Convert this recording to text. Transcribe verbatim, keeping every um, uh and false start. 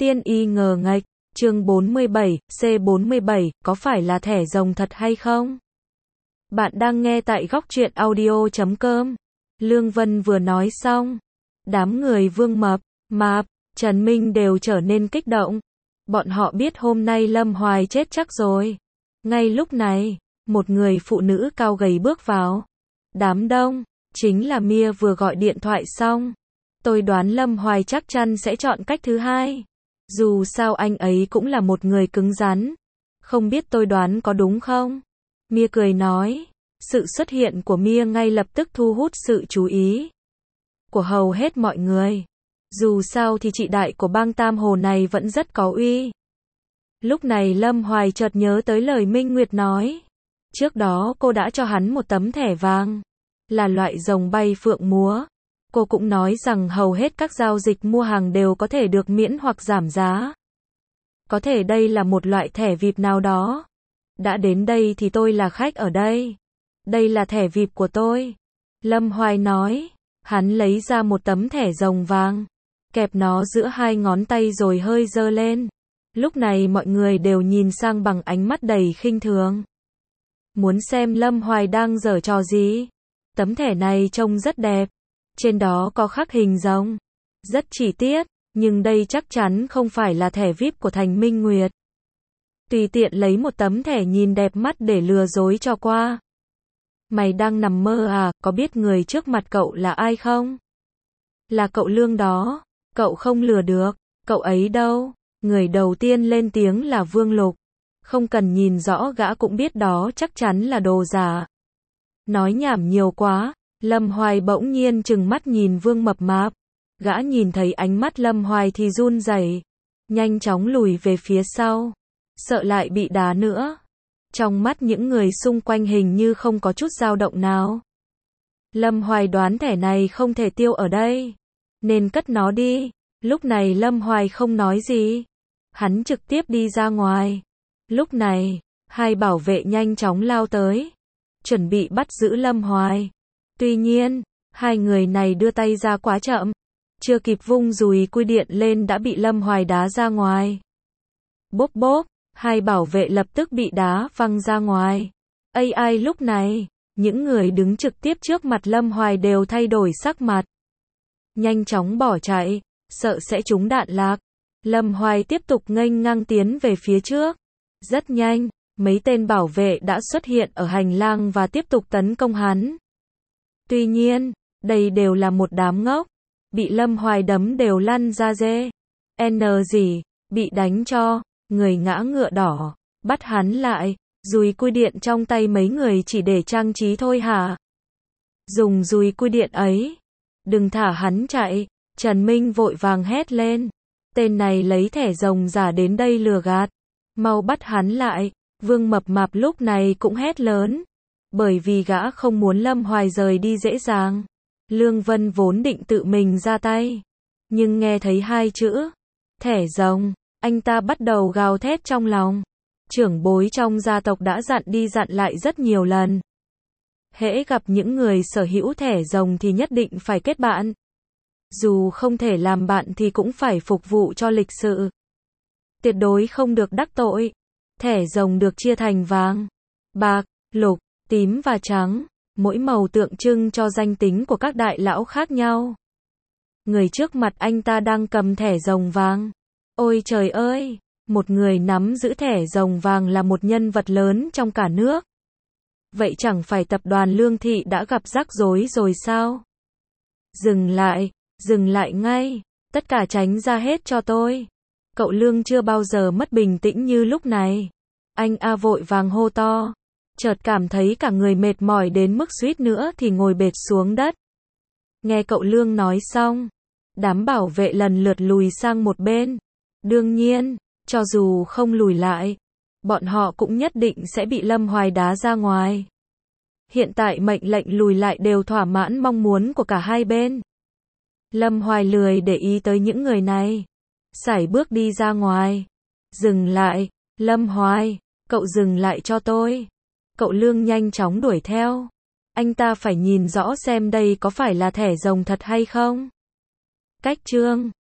Tiên y ngờ nghệch, chương bốn mươi bảy, C bốn mươi bảy, có phải là thẻ rồng thật hay không? Bạn đang nghe tại góc truyện audio chấm com. Lương Vân vừa nói xong. Đám người Vương Mập, Mạp, Trần Minh đều trở nên kích động. Bọn họ biết hôm nay Lâm Hoài chết chắc rồi. Ngay lúc này, một người phụ nữ cao gầy bước vào. Đám đông, chính là Mia vừa gọi điện thoại xong. Tôi đoán Lâm Hoài chắc chắn sẽ chọn cách thứ hai. Dù sao anh ấy cũng là một người cứng rắn. Không biết tôi đoán có đúng không? Mia cười nói. Sự xuất hiện của Mia ngay lập tức thu hút sự chú ý của hầu hết mọi người. Dù sao thì chị đại của bang Tam Hồ này vẫn rất có uy. Lúc này Lâm Hoài chợt nhớ tới lời Minh Nguyệt nói. Trước đó cô đã cho hắn một tấm thẻ vàng. Là loại rồng bay phượng múa. Cô cũng nói rằng hầu hết các giao dịch mua hàng đều có thể được miễn hoặc giảm giá. Có thể đây là một loại thẻ vi ai pi nào đó. Đã đến đây thì tôi là khách ở đây. Đây là thẻ vi ai pi của tôi. Lâm Hoài nói. Hắn lấy ra một tấm thẻ rồng vàng. Kẹp nó giữa hai ngón tay rồi hơi giơ lên. Lúc này mọi người đều nhìn sang bằng ánh mắt đầy khinh thường. Muốn xem Lâm Hoài đang giở trò gì? Tấm thẻ này trông rất đẹp. Trên đó có khắc hình rồng. Rất chi tiết. Nhưng đây chắc chắn không phải là thẻ vi ai pi của Thành Minh Nguyệt. Tùy tiện lấy một tấm thẻ nhìn đẹp mắt để lừa dối cho qua. Mày đang nằm mơ à, có biết người trước mặt cậu là ai không? Là cậu Lương đó. Cậu không lừa được. Cậu ấy đâu? Người đầu tiên lên tiếng là Vương Lục. Không cần nhìn rõ gã cũng biết đó chắc chắn là đồ giả. Nói nhảm nhiều quá. Lâm Hoài bỗng nhiên trừng mắt nhìn Vương Mập Mạp. Gã nhìn thấy ánh mắt Lâm Hoài thì run rẩy, nhanh chóng lùi về phía sau, sợ lại bị đá nữa. Trong mắt những người xung quanh hình như không có chút dao động nào. Lâm Hoài đoán thẻ này không thể tiêu ở đây, nên cất nó đi. Lúc này Lâm Hoài không nói gì. Hắn trực tiếp đi ra ngoài. Lúc này, hai bảo vệ nhanh chóng lao tới, chuẩn bị bắt giữ Lâm Hoài. Tuy nhiên, hai người này đưa tay ra quá chậm. Chưa kịp vung dùi cui điện lên đã bị Lâm Hoài đá ra ngoài. Bốp bốp, hai bảo vệ lập tức bị đá văng ra ngoài. Ai ai lúc này, những người đứng trực tiếp trước mặt Lâm Hoài đều thay đổi sắc mặt. Nhanh chóng bỏ chạy, sợ sẽ trúng đạn lạc. Lâm Hoài tiếp tục nghênh ngang tiến về phía trước. Rất nhanh, mấy tên bảo vệ đã xuất hiện ở hành lang và tiếp tục tấn công hắn. Tuy nhiên, đây đều là một đám ngốc. Bị Lâm Hoài đấm đều lăn ra dê. N gì, bị đánh cho, người ngã ngựa đỏ. Bắt hắn lại, dùi cui điện trong tay mấy người chỉ để trang trí thôi hả? Dùng dùi cui điện ấy. Đừng thả hắn chạy. Trần Minh vội vàng hét lên. Tên này lấy thẻ rồng giả đến đây lừa gạt. Mau bắt hắn lại. Vương Mập Mạp lúc này cũng hét lớn. Bởi vì gã không muốn Lâm Hoài rời đi dễ dàng. Lương Vân vốn định tự mình ra tay. Nhưng nghe thấy hai chữ thẻ rồng, anh ta bắt đầu gào thét trong lòng. Trưởng bối trong gia tộc đã dặn đi dặn lại rất nhiều lần. Hễ gặp những người sở hữu thẻ rồng thì nhất định phải kết bạn. Dù không thể làm bạn thì cũng phải phục vụ cho lịch sự. Tuyệt đối không được đắc tội. Thẻ rồng được chia thành vàng, bạc, lục, tím và trắng. Mỗi màu tượng trưng cho danh tính của các đại lão khác nhau. Người trước mặt anh ta đang cầm thẻ rồng vàng. Ôi trời ơi, một người nắm giữ thẻ rồng vàng là một nhân vật lớn trong cả nước. Vậy chẳng phải tập đoàn Lương Thị đã gặp rắc rối rồi sao? Dừng lại, dừng lại ngay, tất cả tránh ra hết cho tôi. Cậu Lương chưa bao giờ mất bình tĩnh như lúc này. Anh A vội vàng hô to. Chợt cảm thấy cả người mệt mỏi đến mức suýt nữa thì ngồi bệt xuống đất. Nghe cậu Lương nói xong, đám bảo vệ lần lượt lùi sang một bên. Đương nhiên, cho dù không lùi lại, bọn họ cũng nhất định sẽ bị Lâm Hoài đá ra ngoài. Hiện tại mệnh lệnh lùi lại đều thỏa mãn mong muốn của cả hai bên. Lâm Hoài lười để ý tới những người này. Sải bước đi ra ngoài. Dừng lại, Lâm Hoài, cậu dừng lại cho tôi. Cậu Lương nhanh chóng đuổi theo. Anh ta phải nhìn rõ xem đây có phải là thẻ rồng thật hay không. Cách chương